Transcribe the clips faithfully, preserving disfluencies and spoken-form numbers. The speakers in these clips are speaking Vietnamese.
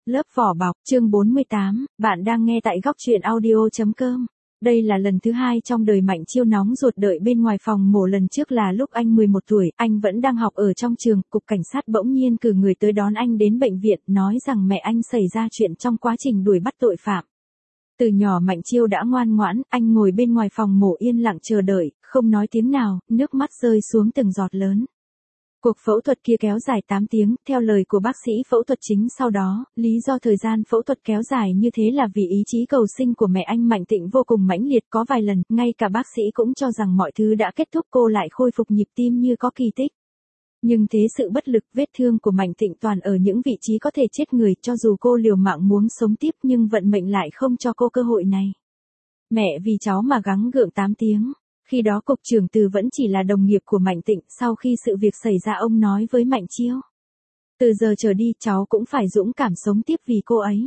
Lớp vỏ bọc, chương bốn mươi tám, bạn đang nghe tại góc truyện audio chấm com. Đây là lần thứ hai trong đời Mạnh Chiêu nóng ruột đợi bên ngoài phòng mổ, lần trước là lúc anh mười một tuổi, anh vẫn đang học ở trong trường, cục cảnh sát bỗng nhiên cử người tới đón anh đến bệnh viện, nói rằng mẹ anh xảy ra chuyện trong quá trình đuổi bắt tội phạm. Từ nhỏ Mạnh Chiêu đã ngoan ngoãn, anh ngồi bên ngoài phòng mổ yên lặng chờ đợi, không nói tiếng nào, nước mắt rơi xuống từng giọt lớn. Cuộc phẫu thuật kia kéo dài tám tiếng, theo lời của bác sĩ phẫu thuật chính sau đó, lý do thời gian phẫu thuật kéo dài như thế là vì ý chí cầu sinh của mẹ anh Mạnh Tịnh vô cùng mãnh liệt, có vài lần, ngay cả bác sĩ cũng cho rằng mọi thứ đã kết thúc, cô lại khôi phục nhịp tim như có kỳ tích. Nhưng thế sự bất lực, vết thương của Mạnh Tịnh toàn ở những vị trí có thể chết người, cho dù cô liều mạng muốn sống tiếp nhưng vận mệnh lại không cho cô cơ hội này. Mẹ vì cháu mà gắng gượng tám tiếng. Khi đó cục trưởng Từ vẫn chỉ là đồng nghiệp của Mạnh Tịnh, sau khi sự việc xảy ra ông nói với Mạnh Chiêu. Từ giờ trở đi cháu cũng phải dũng cảm sống tiếp vì cô ấy.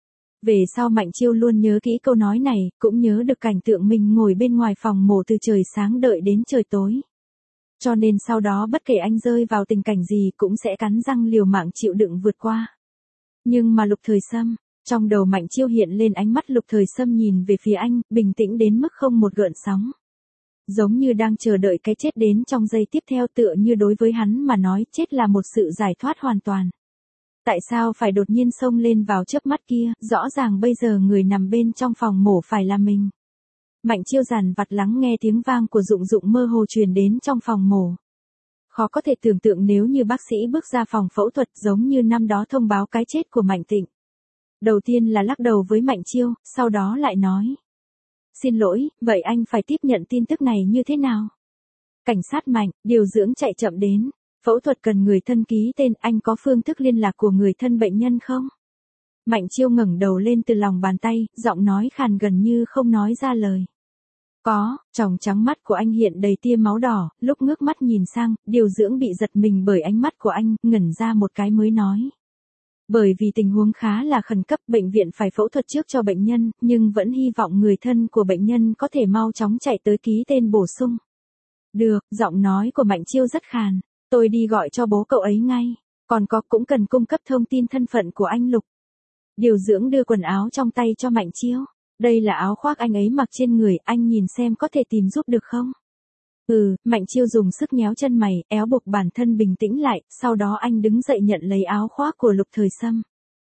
Về sau Mạnh Chiêu luôn nhớ kỹ câu nói này, cũng nhớ được cảnh tượng mình ngồi bên ngoài phòng mổ từ trời sáng đợi đến trời tối. Cho nên sau đó bất kể anh rơi vào tình cảnh gì cũng sẽ cắn răng liều mạng chịu đựng vượt qua. Nhưng mà Lục Thời Sâm, trong đầu Mạnh Chiêu hiện lên ánh mắt Lục Thời Sâm nhìn về phía anh, bình tĩnh đến mức không một gợn sóng. Giống như đang chờ đợi cái chết đến trong giây tiếp theo, tựa như đối với hắn mà nói chết là một sự giải thoát hoàn toàn. Tại sao phải đột nhiên xông lên vào chớp mắt kia, rõ ràng bây giờ người nằm bên trong phòng mổ phải là mình. Mạnh Chiêu dằn vặt lắng nghe tiếng vang của Dụng Dụng mơ hồ truyền đến trong phòng mổ. Khó có thể tưởng tượng nếu như bác sĩ bước ra phòng phẫu thuật giống như năm đó thông báo cái chết của Mạnh Tịnh. Đầu tiên là lắc đầu với Mạnh Chiêu, sau đó lại nói. Xin lỗi, vậy anh phải tiếp nhận tin tức này như thế nào? Cảnh sát Mạnh, điều dưỡng chạy chậm đến. Phẫu thuật cần người thân ký tên, anh có phương thức liên lạc của người thân bệnh nhân không? Mạnh Chiêu ngẩng đầu lên từ lòng bàn tay, giọng nói khàn gần như không nói ra lời. Có, tròng trắng mắt của anh hiện đầy tia máu đỏ, lúc ngước mắt nhìn sang, điều dưỡng bị giật mình bởi ánh mắt của anh, ngẩn ra một cái mới nói. Bởi vì tình huống khá là khẩn cấp, bệnh viện phải phẫu thuật trước cho bệnh nhân, nhưng vẫn hy vọng người thân của bệnh nhân có thể mau chóng chạy tới ký tên bổ sung. Được, giọng nói của Mạnh Chiêu rất khàn, tôi đi gọi cho bố cậu ấy ngay, còn có cũng cần cung cấp thông tin thân phận của anh Lục. Điều dưỡng đưa quần áo trong tay cho Mạnh Chiêu, đây là áo khoác anh ấy mặc trên người, anh nhìn xem có thể tìm giúp được không? Ừ, Mạnh Chiêu dùng sức nhéo chân mày, éo buộc bản thân bình tĩnh lại, sau đó anh đứng dậy nhận lấy áo khoác của Lục Thời Sâm.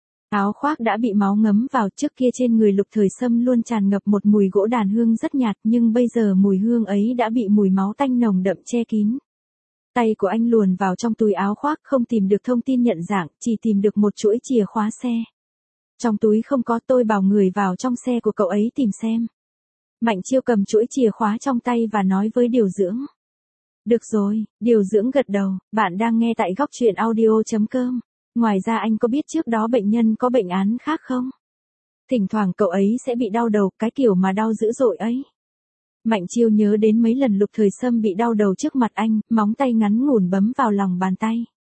Áo khoác đã bị máu ngấm vào, trước kia trên người Lục Thời Sâm luôn tràn ngập một mùi gỗ đàn hương rất nhạt, nhưng bây giờ mùi hương ấy đã bị mùi máu tanh nồng đậm che kín. Tay của anh luồn vào trong túi áo khoác, không tìm được thông tin nhận dạng, chỉ tìm được một chuỗi chìa khóa xe. Trong túi không có, tôi bảo người vào trong xe của cậu ấy tìm xem. Mạnh Chiêu cầm chuỗi chìa khóa trong tay và nói với điều dưỡng. Được rồi, điều dưỡng gật đầu, bạn đang nghe tại góc truyện audio chấm com. Ngoài ra anh có biết trước đó bệnh nhân có bệnh án khác không? Thỉnh thoảng cậu ấy sẽ bị đau đầu, cái kiểu mà đau dữ dội ấy. Mạnh Chiêu nhớ đến mấy lần Lục Thời Sâm bị đau đầu trước mặt anh, móng tay ngắn ngủn bấm vào lòng bàn tay.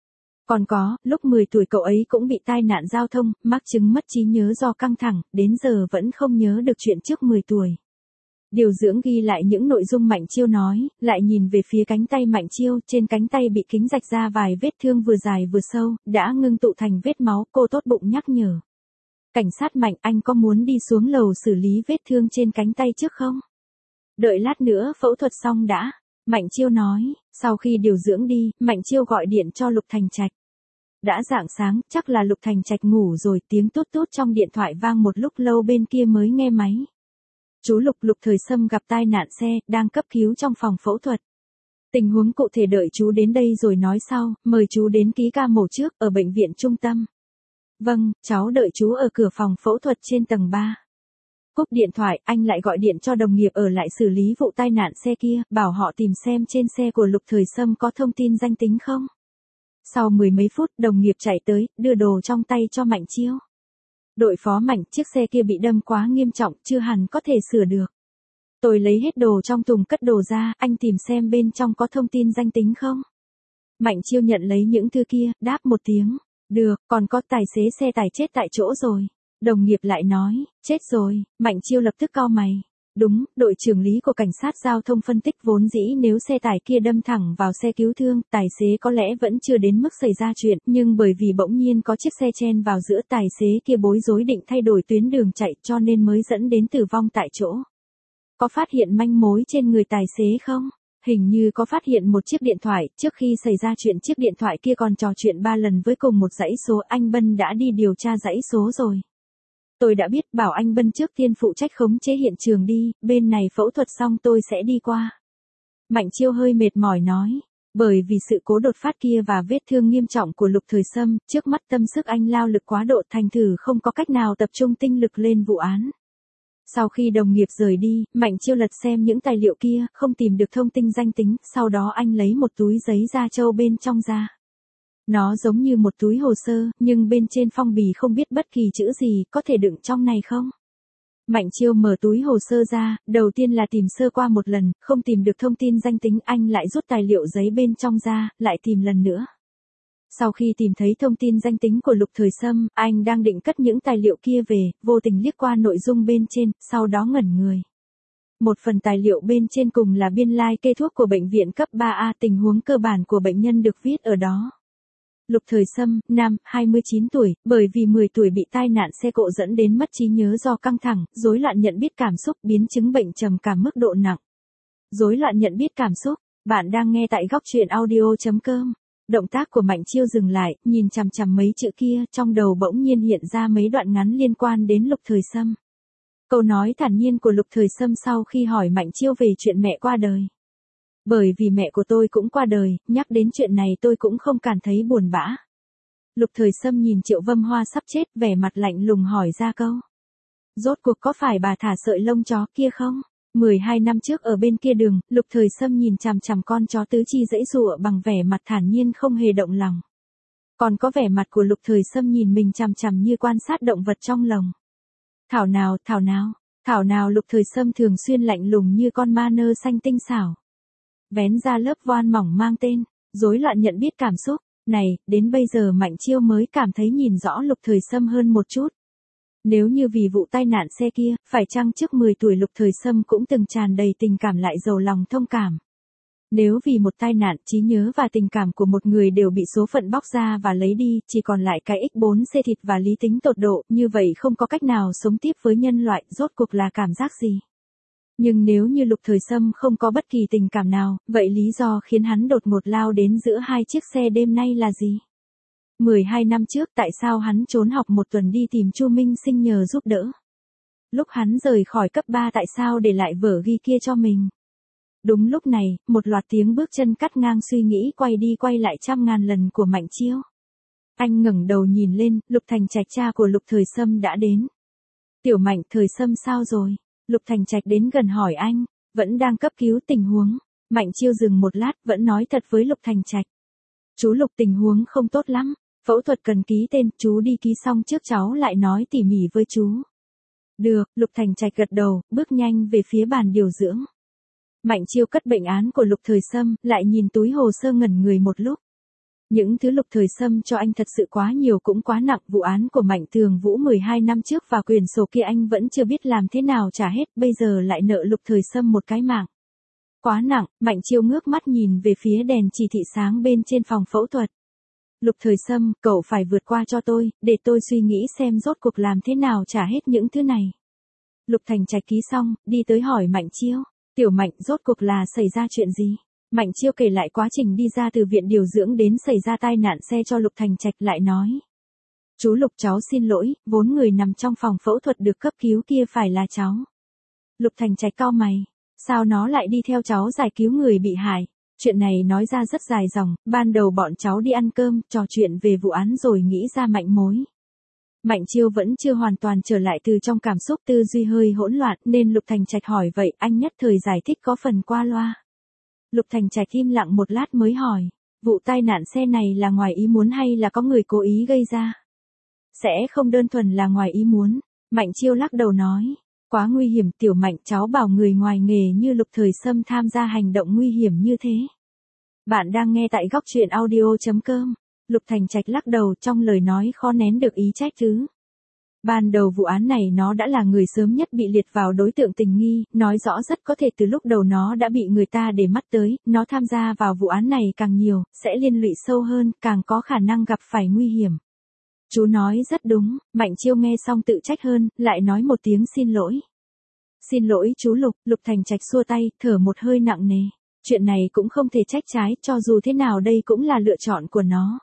Còn có, lúc mười tuổi cậu ấy cũng bị tai nạn giao thông, mắc chứng mất trí nhớ do căng thẳng, đến giờ vẫn không nhớ được chuyện trước mười tuổi. Điều dưỡng ghi lại những nội dung Mạnh Chiêu nói, lại nhìn về phía cánh tay Mạnh Chiêu, trên cánh tay bị kính rạch ra vài vết thương vừa dài vừa sâu, đã ngưng tụ thành vết máu, cô tốt bụng nhắc nhở. Cảnh sát Mạnh, anh có muốn đi xuống lầu xử lý vết thương trên cánh tay trước không? Đợi lát nữa phẫu thuật xong đã, Mạnh Chiêu nói, sau khi điều dưỡng đi, Mạnh Chiêu gọi điện cho Lục Thành Trạch. Đã rạng sáng, chắc là Lục Thành Trạch ngủ rồi, tiếng tút tút trong điện thoại vang một lúc lâu bên kia mới nghe máy. Chú Lục, Lục Thời Sâm gặp tai nạn xe, đang cấp cứu trong phòng phẫu thuật. Tình huống cụ thể đợi chú đến đây rồi nói sau, mời chú đến ký ca mổ trước, ở bệnh viện trung tâm. Vâng, cháu đợi chú ở cửa phòng phẫu thuật trên tầng ba. Cúp điện thoại, anh lại gọi điện cho đồng nghiệp ở lại xử lý vụ tai nạn xe kia, bảo họ tìm xem trên xe của Lục Thời Sâm có thông tin danh tính không. Sau mười mấy phút, đồng nghiệp chạy tới, đưa đồ trong tay cho Mạnh Chiêu. Đội phó Mạnh, chiếc xe kia bị đâm quá nghiêm trọng, chưa hẳn có thể sửa được. Tôi lấy hết đồ trong thùng cất đồ ra, anh tìm xem bên trong có thông tin danh tính không. Mạnh Chiêu nhận lấy những thứ kia, đáp một tiếng. Được, còn có tài xế xe tải chết tại chỗ rồi. Đồng nghiệp lại nói, chết rồi, Mạnh Chiêu lập tức cau mày. Đúng, đội trưởng lý của cảnh sát giao thông phân tích vốn dĩ nếu xe tải kia đâm thẳng vào xe cứu thương, tài xế có lẽ vẫn chưa đến mức xảy ra chuyện, nhưng bởi vì bỗng nhiên có chiếc xe chen vào giữa, tài xế kia bối rối định thay đổi tuyến đường chạy cho nên mới dẫn đến tử vong tại chỗ. Có phát hiện manh mối trên người tài xế không? Hình như có phát hiện một chiếc điện thoại, trước khi xảy ra chuyện chiếc điện thoại kia còn trò chuyện ba lần với cùng một dãy số, anh Bân đã đi điều tra dãy số rồi. Tôi đã biết, bảo anh Bân trước tiên phụ trách khống chế hiện trường đi, bên này phẫu thuật xong tôi sẽ đi qua. Mạnh Chiêu hơi mệt mỏi nói, bởi vì sự cố đột phát kia và vết thương nghiêm trọng của Lục Thời Sâm, trước mắt tâm sức anh lao lực quá độ thành thử không có cách nào tập trung tinh lực lên vụ án. Sau khi đồng nghiệp rời đi, Mạnh Chiêu lật xem những tài liệu kia, không tìm được thông tin danh tính, sau đó anh lấy một túi giấy da trâu bên trong ra. Nó giống như một túi hồ sơ, nhưng bên trên phong bì không biết bất kỳ chữ gì, có thể đựng trong này không? Mạnh Chiêu mở túi hồ sơ ra, đầu tiên là tìm sơ qua một lần, không tìm được thông tin danh tính, anh lại rút tài liệu giấy bên trong ra, lại tìm lần nữa. Sau khi tìm thấy thông tin danh tính của Lục Thời Sâm, anh đang định cất những tài liệu kia về, vô tình liếc qua nội dung bên trên, sau đó ngẩn người. Một phần tài liệu bên trên cùng là biên lai kê thuốc của bệnh viện cấp ba A, tình huống cơ bản của bệnh nhân được viết ở đó. Lục Thời Sâm, nam, hai mươi chín tuổi, bởi vì mười tuổi bị tai nạn xe cộ dẫn đến mất trí nhớ do căng thẳng, rối loạn nhận biết cảm xúc, biến chứng bệnh trầm cảm mức độ nặng. Rối loạn nhận biết cảm xúc, bạn đang nghe tại góc truyện audio chấm com. Động tác của Mạnh Chiêu dừng lại, nhìn chằm chằm mấy chữ kia, trong đầu bỗng nhiên hiện ra mấy đoạn ngắn liên quan đến Lục Thời Sâm. Câu nói thản nhiên của Lục Thời Sâm sau khi hỏi Mạnh Chiêu về chuyện mẹ qua đời. Bởi vì mẹ của tôi cũng qua đời, nhắc đến chuyện này tôi cũng không cảm thấy buồn bã. Lục Thời Sâm nhìn Triệu Vâm Hoa sắp chết, vẻ mặt lạnh lùng hỏi ra câu. Rốt cuộc có phải bà thả sợi lông chó kia không? mười hai năm trước ở bên kia đường, Lục Thời Sâm nhìn chằm chằm con chó tứ chi giãy giụa bằng vẻ mặt thản nhiên không hề động lòng. Còn có vẻ mặt của Lục Thời Sâm nhìn mình chằm chằm như quan sát động vật trong lồng. Thảo nào, thảo nào, thảo nào Lục Thời Sâm thường xuyên lạnh lùng như con ma nơ xanh tinh xảo. Vén ra lớp voan mỏng mang tên, rối loạn nhận biết cảm xúc. Này, đến bây giờ Mạnh Chiêu mới cảm thấy nhìn rõ Lục Thời Sâm hơn một chút. Nếu như vì vụ tai nạn xe kia, phải chăng trước mười tuổi Lục Thời Sâm cũng từng tràn đầy tình cảm lại giàu lòng thông cảm. Nếu vì một tai nạn, trí nhớ và tình cảm của một người đều bị số phận bóc ra và lấy đi, chỉ còn lại cái ích bốn xê thịt và lý tính tột độ, như vậy không có cách nào sống tiếp với nhân loại, rốt cuộc là cảm giác gì? Nhưng nếu như Lục Thời Sâm không có bất kỳ tình cảm nào, vậy lý do khiến hắn đột ngột lao đến giữa hai chiếc xe đêm nay là gì? mười hai năm trước tại sao hắn trốn học một tuần đi tìm Chu Minh Sinh nhờ giúp đỡ? Lúc hắn rời khỏi cấp ba tại sao để lại vở ghi kia cho mình? Đúng lúc này, một loạt tiếng bước chân cắt ngang suy nghĩ quay đi quay lại trăm ngàn lần của Mạnh Chiêu. Anh ngẩng đầu nhìn lên, Lục Thành Trạch cha của Lục Thời Sâm đã đến. Tiểu Mạnh, Thời Sâm sao rồi? Lục Thành Trạch đến gần hỏi anh, vẫn đang cấp cứu tình huống. Mạnh Chiêu dừng một lát, vẫn nói thật với Lục Thành Trạch. Chú Lục, tình huống không tốt lắm, phẫu thuật cần ký tên, chú đi ký xong trước cháu lại nói tỉ mỉ với chú. Được, Lục Thành Trạch gật đầu, bước nhanh về phía bàn điều dưỡng. Mạnh Chiêu cất bệnh án của Lục Thời Sâm, lại nhìn túi hồ sơ ngẩn người một lúc. Những thứ Lục Thời Sâm cho anh thật sự quá nhiều cũng quá nặng, vụ án của Mạnh Thường Vũ mười hai năm trước và quyền sổ kia anh vẫn chưa biết làm thế nào trả hết, bây giờ lại nợ Lục Thời Sâm một cái mạng. Quá nặng, Mạnh Chiêu ngước mắt nhìn về phía đèn chỉ thị sáng bên trên phòng phẫu thuật. Lục Thời Sâm, cậu phải vượt qua cho tôi, để tôi suy nghĩ xem rốt cuộc làm thế nào trả hết những thứ này. Lục Thành Trạch ký xong, đi tới hỏi Mạnh Chiêu. Tiểu Mạnh, rốt cuộc là xảy ra chuyện gì? Mạnh Chiêu kể lại quá trình đi ra từ viện điều dưỡng đến xảy ra tai nạn xe cho Lục Thành Trạch, lại nói. Chú Lục, cháu xin lỗi, vốn người nằm trong phòng phẫu thuật được cấp cứu kia phải là cháu. Lục Thành Trạch cau mày. Sao nó lại đi theo cháu giải cứu người bị hại? Chuyện này nói ra rất dài dòng, ban đầu bọn cháu đi ăn cơm, trò chuyện về vụ án rồi nghĩ ra manh mối. Mạnh Chiêu vẫn chưa hoàn toàn trở lại từ trong cảm xúc, tư duy hơi hỗn loạn, nên Lục Thành Trạch hỏi vậy, anh nhất thời giải thích có phần qua loa. Lục Thành Trạch im lặng một lát mới hỏi, vụ tai nạn xe này là ngoài ý muốn hay là có người cố ý gây ra? Sẽ không đơn thuần là ngoài ý muốn. Mạnh Chiêu lắc đầu nói, quá nguy hiểm. Tiểu Mạnh, cháu bảo người ngoài nghề như Lục Thời Sâm tham gia hành động nguy hiểm như thế. Bạn đang nghe tại góc truyện audio chấm com. Lục Thành Trạch lắc đầu, trong lời nói khó nén được ý trách cứ. Ban đầu vụ án này nó đã là người sớm nhất bị liệt vào đối tượng tình nghi, nói rõ rất có thể từ lúc đầu nó đã bị người ta để mắt tới, nó tham gia vào vụ án này càng nhiều, sẽ liên lụy sâu hơn, càng có khả năng gặp phải nguy hiểm. Chú nói rất đúng, Mạnh Chiêu nghe xong tự trách hơn, lại nói một tiếng xin lỗi. Xin lỗi chú Lục, Lục Thành Trạch xua tay, thở một hơi nặng nề. Chuyện này cũng không thể trách trái, cho dù thế nào đây cũng là lựa chọn của nó.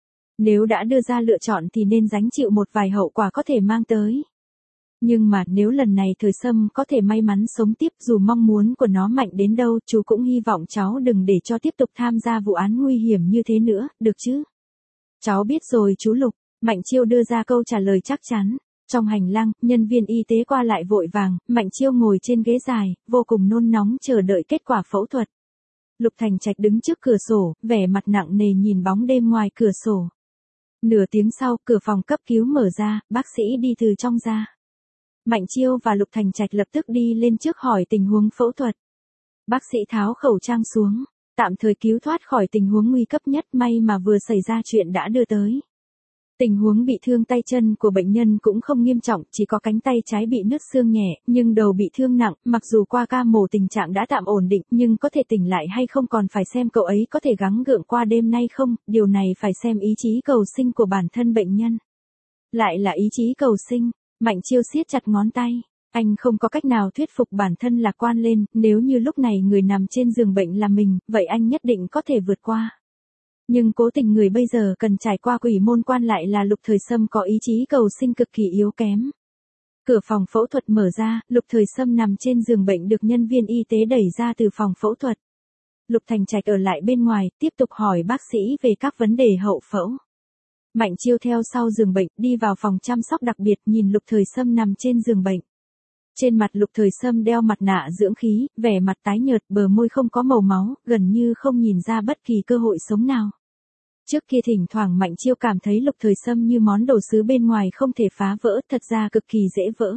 Nếu đã đưa ra lựa chọn thì nên gánh chịu một vài hậu quả có thể mang tới. Nhưng mà nếu lần này Thời Sâm có thể may mắn sống tiếp, dù mong muốn của nó mạnh đến đâu, chú cũng hy vọng cháu đừng để cho tiếp tục tham gia vụ án nguy hiểm như thế nữa, được chứ? Cháu biết rồi chú Lục, Mạnh Chiêu đưa ra câu trả lời chắc chắn. Trong hành lang, nhân viên y tế qua lại vội vàng, Mạnh Chiêu ngồi trên ghế dài, vô cùng nôn nóng chờ đợi kết quả phẫu thuật. Lục Thành Trạch đứng trước cửa sổ, vẻ mặt nặng nề nhìn bóng đêm ngoài cửa sổ. Nửa tiếng sau, cửa phòng cấp cứu mở ra, bác sĩ đi từ trong ra. Mạnh Chiêu và Lục Thành Trạch lập tức đi lên trước hỏi tình huống phẫu thuật. Bác sĩ tháo khẩu trang xuống, tạm thời cứu thoát khỏi tình huống nguy cấp nhất, may mà vừa xảy ra chuyện đã đưa tới. Tình huống bị thương tay chân của bệnh nhân cũng không nghiêm trọng, chỉ có cánh tay trái bị nứt xương nhẹ, nhưng đầu bị thương nặng, mặc dù qua ca mổ tình trạng đã tạm ổn định, nhưng có thể tỉnh lại hay không còn phải xem cậu ấy có thể gắng gượng qua đêm nay không, điều này phải xem ý chí cầu sinh của bản thân bệnh nhân. Lại là ý chí cầu sinh, Mạnh Chiêu siết chặt ngón tay, anh không có cách nào thuyết phục bản thân lạc quan lên, nếu như lúc này người nằm trên giường bệnh là mình, vậy anh nhất định có thể vượt qua. Nhưng cố tình người bây giờ cần trải qua quỷ môn quan lại là Lục Thời Sâm có ý chí cầu sinh cực kỳ yếu kém. Cửa phòng phẫu thuật mở ra, Lục Thời Sâm nằm trên giường bệnh được nhân viên y tế đẩy ra từ phòng phẫu thuật. Lục Thành Trạch ở lại bên ngoài, tiếp tục hỏi bác sĩ về các vấn đề hậu phẫu. Mạnh Chiêu theo sau giường bệnh, đi vào phòng chăm sóc đặc biệt nhìn Lục Thời Sâm nằm trên giường bệnh. Trên mặt Lục Thời Sâm đeo mặt nạ dưỡng khí, vẻ mặt tái nhợt, bờ môi không có màu máu, gần như không nhìn ra bất kỳ cơ hội sống nào. Trước kia thỉnh thoảng Mạnh Chiêu cảm thấy Lục Thời Sâm như món đồ sứ bên ngoài không thể phá vỡ, thật ra cực kỳ dễ vỡ.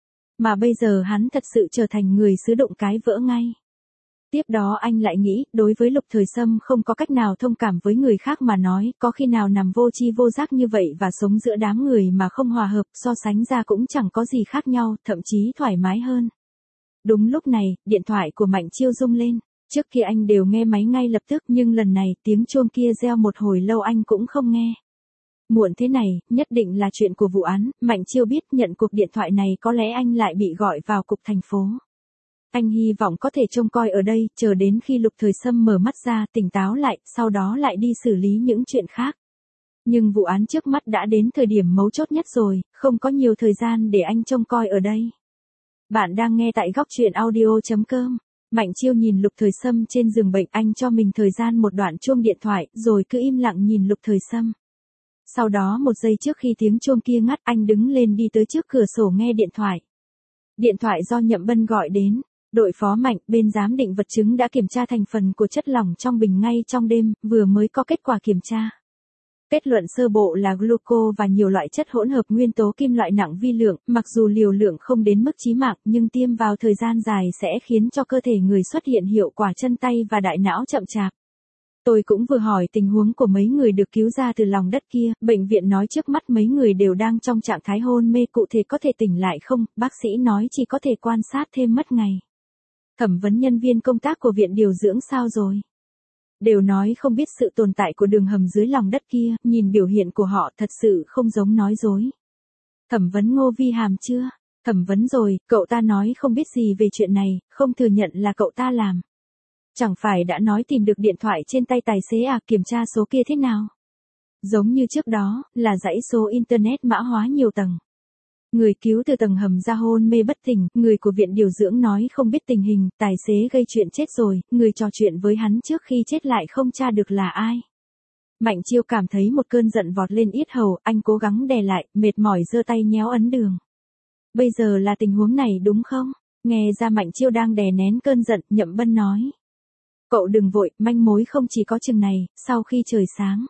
Mà bây giờ hắn thật sự trở thành người sứ đụng cái vỡ ngay. Tiếp đó anh lại nghĩ, đối với Lục Thời Sâm không có cách nào thông cảm với người khác mà nói, có khi nào nằm vô tri vô giác như vậy và sống giữa đám người mà không hòa hợp, so sánh ra cũng chẳng có gì khác nhau, thậm chí thoải mái hơn. Đúng lúc này, điện thoại của Mạnh Chiêu rung lên, trước kia anh đều nghe máy ngay lập tức, nhưng lần này tiếng chuông kia reo một hồi lâu anh cũng không nghe. Muộn thế này, nhất định là chuyện của vụ án, Mạnh Chiêu biết nhận cuộc điện thoại này có lẽ anh lại bị gọi vào cục thành phố. Anh hy vọng có thể trông coi ở đây, chờ đến khi Lục Thời Sâm mở mắt ra, tỉnh táo lại, sau đó lại đi xử lý những chuyện khác. Nhưng vụ án trước mắt đã đến thời điểm mấu chốt nhất rồi, không có nhiều thời gian để anh trông coi ở đây. Bạn đang nghe tại góc truyện audio chấm com. Mạnh Chiêu nhìn Lục Thời Sâm trên giường bệnh, anh cho mình thời gian một đoạn chuông điện thoại, rồi cứ im lặng nhìn Lục Thời Sâm. Sau đó một giây trước khi tiếng chuông kia ngắt, anh đứng lên đi tới trước cửa sổ nghe điện thoại. Điện thoại do Nhậm Bân gọi đến. Đội phó Mạnh, bên giám định vật chứng đã kiểm tra thành phần của chất lỏng trong bình ngay trong đêm, vừa mới có kết quả kiểm tra. Kết luận sơ bộ là gluco và nhiều loại chất hỗn hợp nguyên tố kim loại nặng vi lượng, mặc dù liều lượng không đến mức chí mạng, nhưng tiêm vào thời gian dài sẽ khiến cho cơ thể người xuất hiện hiệu quả chân tay và đại não chậm chạp. Tôi cũng vừa hỏi tình huống của mấy người được cứu ra từ lòng đất kia, bệnh viện nói trước mắt mấy người đều đang trong trạng thái hôn mê, cụ thể có thể tỉnh lại không, bác sĩ nói chỉ có thể quan sát thêm mất ngày. Thẩm vấn nhân viên công tác của viện điều dưỡng sao rồi? Đều nói không biết sự tồn tại của đường hầm dưới lòng đất kia, nhìn biểu hiện của họ thật sự không giống nói dối. Thẩm vấn Ngô Vi Hàm chưa? Thẩm vấn rồi, cậu ta nói không biết gì về chuyện này, không thừa nhận là cậu ta làm. Chẳng phải đã nói tìm được điện thoại trên tay tài xế à, kiểm tra số kia thế nào? Giống như trước đó, là dãy số Internet mã hóa nhiều tầng. Người cứu từ tầng hầm ra hôn mê bất tỉnh, người của viện điều dưỡng nói không biết tình hình, tài xế gây chuyện chết rồi, người trò chuyện với hắn trước khi chết lại không tra được là ai. Mạnh Chiêu cảm thấy một cơn giận vọt lên yết hầu, anh cố gắng đè lại, mệt mỏi giơ tay nhéo ấn đường. Bây giờ là tình huống này đúng không? Nghe ra Mạnh Chiêu đang đè nén cơn giận, Nhậm Bân nói. Cậu đừng vội, manh mối không chỉ có chừng này, sau khi trời sáng.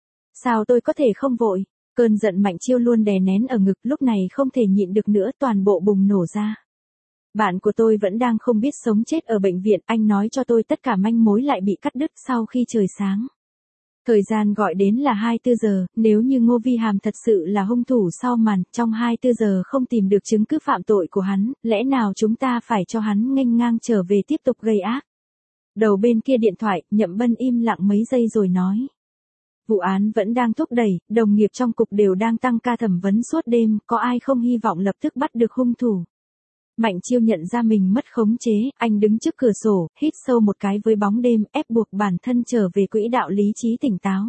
Sao tôi có thể không vội? Cơn giận Mạnh Chiêu luôn đè nén ở ngực, lúc này không thể nhịn được nữa, toàn bộ bùng nổ ra. Bạn của tôi vẫn đang không biết sống chết ở bệnh viện, anh nói cho tôi tất cả manh mối lại bị cắt đứt sau khi trời sáng. Thời gian gọi đến là hai mươi tư giờ, nếu như Ngô Vi Hàm thật sự là hung thủ sau màn, trong hai mươi tư giờ không tìm được chứng cứ phạm tội của hắn, lẽ nào chúng ta phải cho hắn nghênh ngang trở về tiếp tục gây ác? Đầu bên kia điện thoại, Nhậm Bân im lặng mấy giây rồi nói. Vụ án vẫn đang thúc đẩy, đồng nghiệp trong cục đều đang tăng ca thẩm vấn suốt đêm, có ai không hy vọng lập tức bắt được hung thủ. Mạnh Chiêu nhận ra mình mất khống chế, anh đứng trước cửa sổ, hít sâu một cái với bóng đêm, ép buộc bản thân trở về quỹ đạo lý trí tỉnh táo.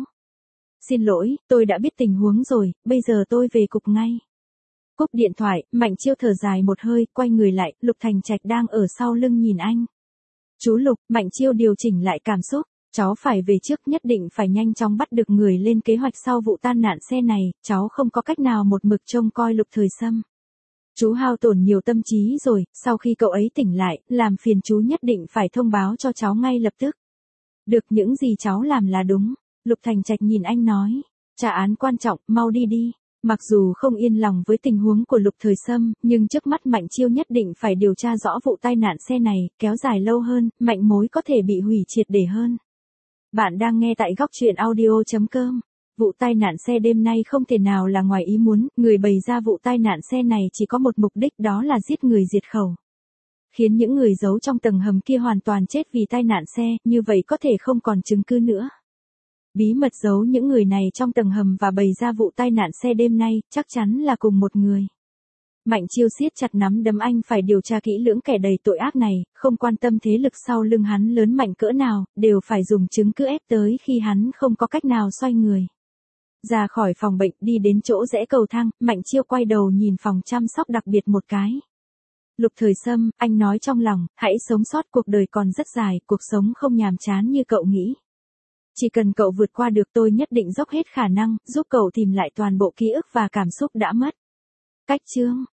Xin lỗi, tôi đã biết tình huống rồi, bây giờ tôi về cục ngay. Cúp điện thoại, Mạnh Chiêu thở dài một hơi, quay người lại, Lục Thành Trạch đang ở sau lưng nhìn anh. Chú Lục, Mạnh Chiêu điều chỉnh lại cảm xúc. Cháu phải về trước, nhất định phải nhanh chóng bắt được người lên kế hoạch sau vụ tai nạn xe này, cháu không có cách nào một mực trông coi Lục Thời Sâm. Chú hao tổn nhiều tâm trí rồi, sau khi cậu ấy tỉnh lại, làm phiền chú nhất định phải thông báo cho cháu ngay lập tức. Được, những gì cháu làm là đúng. Lục Thành Trạch nhìn anh nói, trả án quan trọng, mau đi đi. Mặc dù không yên lòng với tình huống của Lục Thời Sâm, nhưng trước mắt Mạnh Chiêu nhất định phải điều tra rõ vụ tai nạn xe này, kéo dài lâu hơn, Mạnh Mối có thể bị hủy triệt để hơn. Bạn đang nghe tại góc truyện audio chấm com. Vụ tai nạn xe đêm nay không thể nào là ngoài ý muốn, người bày ra vụ tai nạn xe này chỉ có một mục đích, đó là giết người diệt khẩu. Khiến những người giấu trong tầng hầm kia hoàn toàn chết vì tai nạn xe, như vậy có thể không còn chứng cứ nữa. Bí mật giấu những người này trong tầng hầm và bày ra vụ tai nạn xe đêm nay, chắc chắn là cùng một người. Mạnh Chiêu siết chặt nắm đấm, anh phải điều tra kỹ lưỡng kẻ đầy tội ác này, không quan tâm thế lực sau lưng hắn lớn mạnh cỡ nào, đều phải dùng chứng cứ ép tới khi hắn không có cách nào xoay người. Ra khỏi phòng bệnh, đi đến chỗ rẽ cầu thang, Mạnh Chiêu quay đầu nhìn phòng chăm sóc đặc biệt một cái. Lục Thời Sâm, anh nói trong lòng, hãy sống sót, cuộc đời còn rất dài, cuộc sống không nhàm chán như cậu nghĩ. Chỉ cần cậu vượt qua được, tôi nhất định dốc hết khả năng, giúp cậu tìm lại toàn bộ ký ức và cảm xúc đã mất. Cách chương